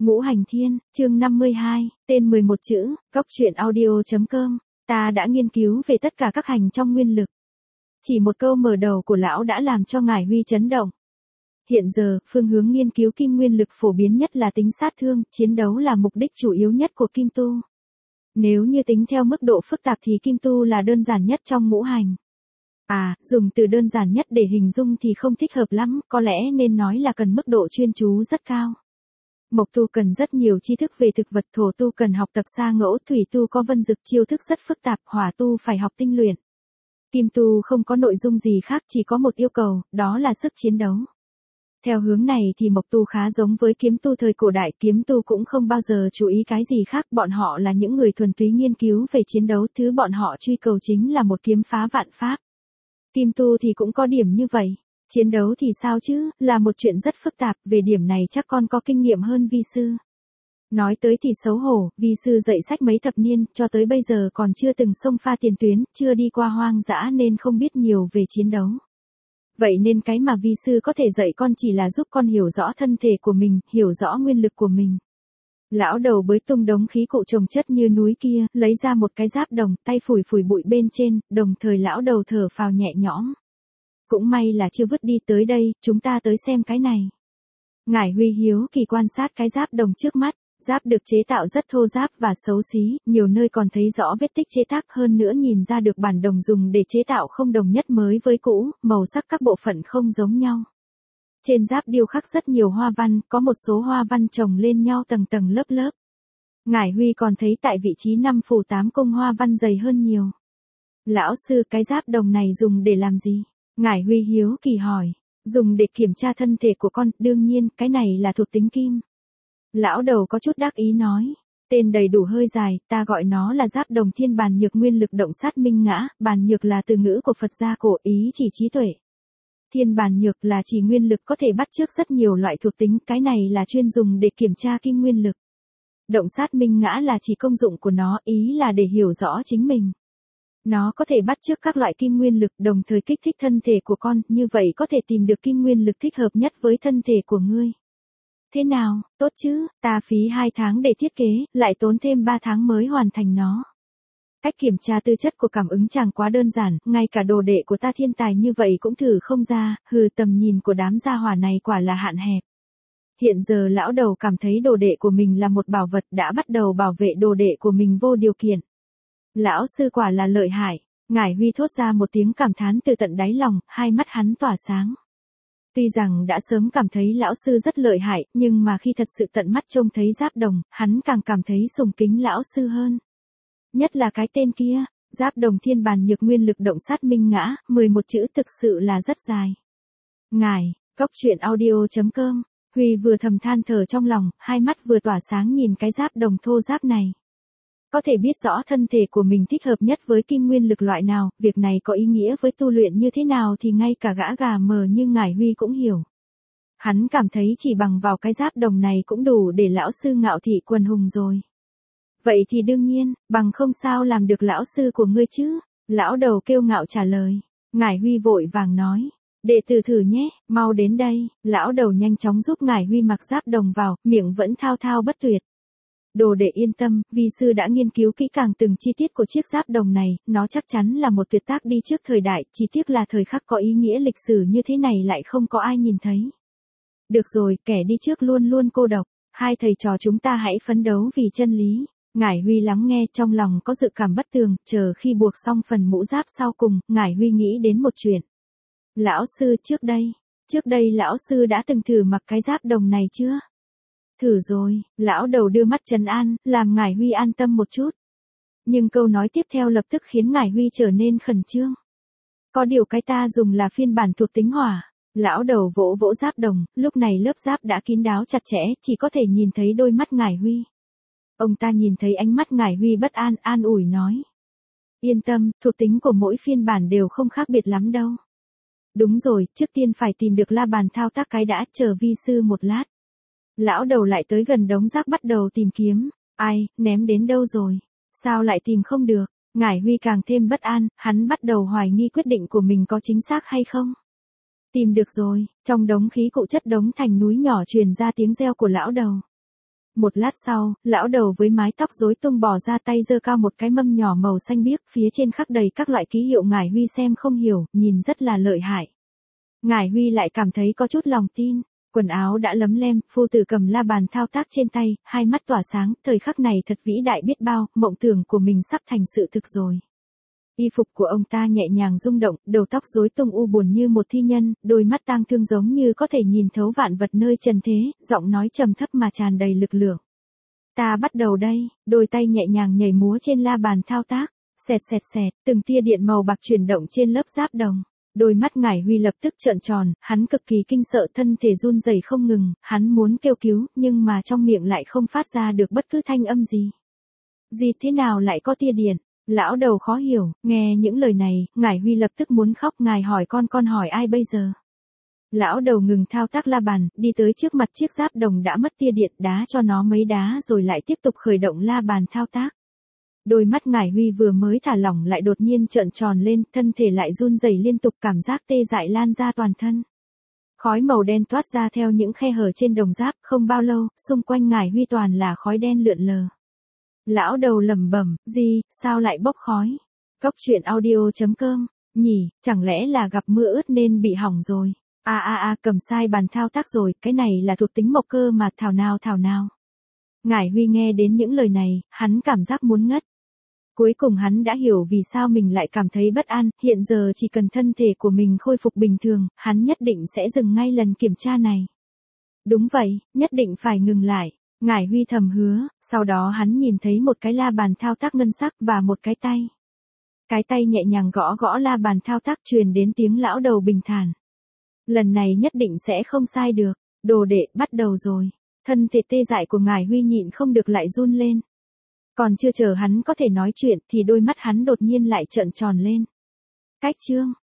Ngũ Hành Thiên, chương 52, tên 11 chữ, góc truyện audio.com, ta đã nghiên cứu về tất cả các hành trong nguyên lực. Chỉ một câu mở đầu của lão đã làm cho Ngải Huy chấn động. Hiện giờ, phương hướng nghiên cứu kim nguyên lực phổ biến nhất là tính sát thương, chiến đấu là mục đích chủ yếu nhất của kim tu. Nếu như tính theo mức độ phức tạp thì kim tu là đơn giản nhất trong ngũ hành. Dùng từ đơn giản nhất để hình dung thì không thích hợp lắm, có lẽ nên nói là cần mức độ chuyên chú rất cao. Mộc tu cần rất nhiều tri thức về thực vật, thổ tu cần học tập xa ngẫu, thủy tu có vân dực chiêu thức rất phức tạp, hỏa tu phải học tinh luyện. Kim tu không có nội dung gì khác, chỉ có một yêu cầu, đó là sức chiến đấu. Theo hướng này thì mộc tu khá giống với kiếm tu thời cổ đại, kiếm tu cũng không bao giờ chú ý cái gì khác, bọn họ là những người thuần túy nghiên cứu về chiến đấu, thứ bọn họ truy cầu chính là một kiếm phá vạn pháp. Kim tu thì cũng có điểm như vậy. Chiến đấu thì sao chứ, là một chuyện rất phức tạp, về điểm này chắc con có kinh nghiệm hơn vi sư. Nói tới thì xấu hổ, vi sư dạy sách mấy thập niên, cho tới bây giờ còn chưa từng xông pha tiền tuyến, chưa đi qua hoang dã nên không biết nhiều về chiến đấu. Vậy nên cái mà vi sư có thể dạy con chỉ là giúp con hiểu rõ thân thể của mình, hiểu rõ nguyên lực của mình. Lão đầu bới tung đống khí cụ chồng chất như núi kia, lấy ra một cái giáp đồng, tay phủi phủi bụi bên trên, đồng thời lão đầu thở phào nhẹ nhõm. Cũng may là chưa vứt đi, tới đây, chúng ta tới xem cái này. Ngải Huy hiếu kỳ quan sát cái giáp đồng trước mắt, giáp được chế tạo rất thô ráp và xấu xí, nhiều nơi còn thấy rõ vết tích chế tác, hơn nữa nhìn ra được bản đồng dùng để chế tạo không đồng nhất mới với cũ, màu sắc các bộ phận không giống nhau. Trên giáp điêu khắc rất nhiều hoa văn, có một số hoa văn chồng lên nhau tầng tầng lớp lớp. Ngải Huy còn thấy tại vị trí 5 phủ 8 cung hoa văn dày hơn nhiều. Lão sư, cái giáp đồng này dùng để làm gì? Ngải Huy hiếu kỳ hỏi. Dùng để kiểm tra thân thể của con, đương nhiên, cái này là thuộc tính kim. Lão đầu có chút đắc ý nói. Tên đầy đủ hơi dài, ta gọi nó là giáp đồng thiên bàn nhược nguyên lực động sát minh ngã, bàn nhược là từ ngữ của Phật gia cổ, ý chỉ trí tuệ. Thiên bàn nhược là chỉ nguyên lực có thể bắt chước rất nhiều loại thuộc tính, cái này là chuyên dùng để kiểm tra kim nguyên lực. Động sát minh ngã là chỉ công dụng của nó, ý là để hiểu rõ chính mình. Nó có thể bắt chước các loại kim nguyên lực, đồng thời kích thích thân thể của con, như vậy có thể tìm được kim nguyên lực thích hợp nhất với thân thể của ngươi. Thế nào, tốt chứ, ta phí 2 tháng để thiết kế, lại tốn thêm 3 tháng mới hoàn thành nó. Cách kiểm tra tư chất của cảm ứng chẳng quá đơn giản, ngay cả đồ đệ của ta thiên tài như vậy cũng thử không ra, tầm nhìn của đám gia hỏa này quả là hạn hẹp. Hiện giờ lão đầu cảm thấy đồ đệ của mình là một bảo vật, đã bắt đầu bảo vệ đồ đệ của mình vô điều kiện. Lão sư quả là lợi hại, Ngải Huy thốt ra một tiếng cảm thán từ tận đáy lòng, hai mắt hắn tỏa sáng. Tuy rằng đã sớm cảm thấy lão sư rất lợi hại, nhưng mà khi thật sự tận mắt trông thấy giáp đồng, hắn càng cảm thấy sùng kính lão sư hơn. Nhất là cái tên kia, giáp đồng thiên bàn nhược nguyên lực động sát minh ngã, 11 chữ thực sự là rất dài. Góc truyện audio.com, Huy vừa thầm than thở trong lòng, hai mắt vừa tỏa sáng nhìn cái giáp đồng thô ráp này. Có thể biết rõ thân thể của mình thích hợp nhất với kim nguyên lực loại nào, việc này có ý nghĩa với tu luyện như thế nào thì ngay cả gã gà mờ như Ngải Huy cũng hiểu. Hắn cảm thấy chỉ bằng vào cái giáp đồng này cũng đủ để lão sư ngạo thị quần hùng rồi. Vậy thì đương nhiên, bằng không sao làm được lão sư của ngươi chứ? Lão đầu kiêu ngạo trả lời. Ngải Huy vội vàng nói. Đệ tử thử nhé, mau đến đây. Lão đầu nhanh chóng giúp Ngải Huy mặc giáp đồng vào, miệng vẫn thao thao bất tuyệt. Đồ đệ yên tâm, vi sư đã nghiên cứu kỹ càng từng chi tiết của chiếc giáp đồng này, nó chắc chắn là một tuyệt tác đi trước thời đại, chỉ tiếc là thời khắc có ý nghĩa lịch sử như thế này lại không có ai nhìn thấy. Được rồi, kẻ đi trước luôn luôn cô độc, hai thầy trò chúng ta hãy phấn đấu vì chân lý. Ngải Huy lắng nghe, trong lòng có dự cảm bất tường, chờ khi buộc xong phần mũ giáp sau cùng, Ngải Huy nghĩ đến một chuyện. Lão sư, trước đây lão sư đã từng thử mặc cái giáp đồng này chưa? Thử rồi, lão đầu đưa mắt trấn an, làm Ngải Huy an tâm một chút. Nhưng câu nói tiếp theo lập tức khiến Ngải Huy trở nên khẩn trương. Có điều cái ta dùng là phiên bản thuộc tính hỏa. Lão đầu vỗ vỗ giáp đồng, lúc này lớp giáp đã kín đáo chặt chẽ, chỉ có thể nhìn thấy đôi mắt Ngải Huy. Ông ta nhìn thấy ánh mắt Ngải Huy bất an, an ủi nói. Yên tâm, thuộc tính của mỗi phiên bản đều không khác biệt lắm đâu. Đúng rồi, trước tiên phải tìm được la bàn thao tác cái đã, chờ vi sư một lát. Lão đầu lại tới gần đống rác bắt đầu tìm kiếm. Ai, ném đến đâu rồi? Sao lại tìm không được? Ngải Huy càng thêm bất an, hắn bắt đầu hoài nghi quyết định của mình có chính xác hay không. Tìm được rồi, trong đống khí cụ chất đống thành núi nhỏ truyền ra tiếng reo của lão đầu. Một lát sau, lão đầu với mái tóc rối tung bò ra tay giơ cao một cái mâm nhỏ màu xanh biếc, phía trên khắc đầy các loại ký hiệu. Ngải Huy xem không hiểu, nhìn rất là lợi hại. Ngải Huy lại cảm thấy có chút lòng tin. Quần áo đã lấm lem, phu tử cầm la bàn thao tác trên tay, hai mắt tỏa sáng, thời khắc này thật vĩ đại biết bao, mộng tưởng của mình sắp thành sự thực rồi. Y phục của ông ta nhẹ nhàng rung động, đầu tóc rối tung u buồn như một thi nhân, đôi mắt tang thương giống như có thể nhìn thấu vạn vật nơi trần thế, giọng nói trầm thấp mà tràn đầy lực lượng. Ta bắt đầu đây, đôi tay nhẹ nhàng nhảy múa trên la bàn thao tác, xẹt xẹt xẹt, từng tia điện màu bạc chuyển động trên lớp giáp đồng. Đôi mắt Ngải Huy lập tức trợn tròn, hắn cực kỳ kinh sợ, thân thể run rẩy không ngừng, hắn muốn kêu cứu, nhưng mà trong miệng lại không phát ra được bất cứ thanh âm gì. Gì thế nào lại có tia điện? Lão đầu khó hiểu, nghe những lời này, Ngải Huy lập tức muốn khóc. Ngài hỏi con hỏi ai bây giờ? Lão đầu ngừng thao tác la bàn, đi tới trước mặt chiếc giáp đồng đã mất tia điện, đá cho nó mấy đá rồi lại tiếp tục khởi động la bàn thao tác. Đôi mắt Ngải Huy vừa mới thả lỏng lại đột nhiên trợn tròn lên, thân thể lại run rẩy liên tục, cảm giác tê dại lan ra toàn thân. Khói màu đen toát ra theo những khe hở trên đồng giáp, không bao lâu, xung quanh Ngải Huy toàn là khói đen lượn lờ. Lão đầu lẩm bẩm, gì, sao lại bốc khói? Cốc truyện audio.com, nhỉ, chẳng lẽ là gặp mưa ướt nên bị hỏng rồi? Cầm sai bàn thao tác rồi, cái này là thuộc tính mộc cơ mà, thảo nào. Ngải Huy nghe đến những lời này, hắn cảm giác muốn ngất. Cuối cùng hắn đã hiểu vì sao mình lại cảm thấy bất an, hiện giờ chỉ cần thân thể của mình khôi phục bình thường, hắn nhất định sẽ dừng ngay lần kiểm tra này. Đúng vậy, nhất định phải ngừng lại. Ngải Huy thầm hứa, sau đó hắn nhìn thấy một cái la bàn thao tác ngân sắc và một cái tay. Cái tay nhẹ nhàng gõ gõ la bàn thao tác, truyền đến tiếng lão đầu bình thản. Lần này nhất định sẽ không sai được, đồ đệ, bắt đầu rồi. Thân thể tê dại của Ngải Huy nhịn không được lại run lên. Còn chưa chờ hắn có thể nói chuyện thì đôi mắt hắn đột nhiên lại trợn tròn lên. Cách chương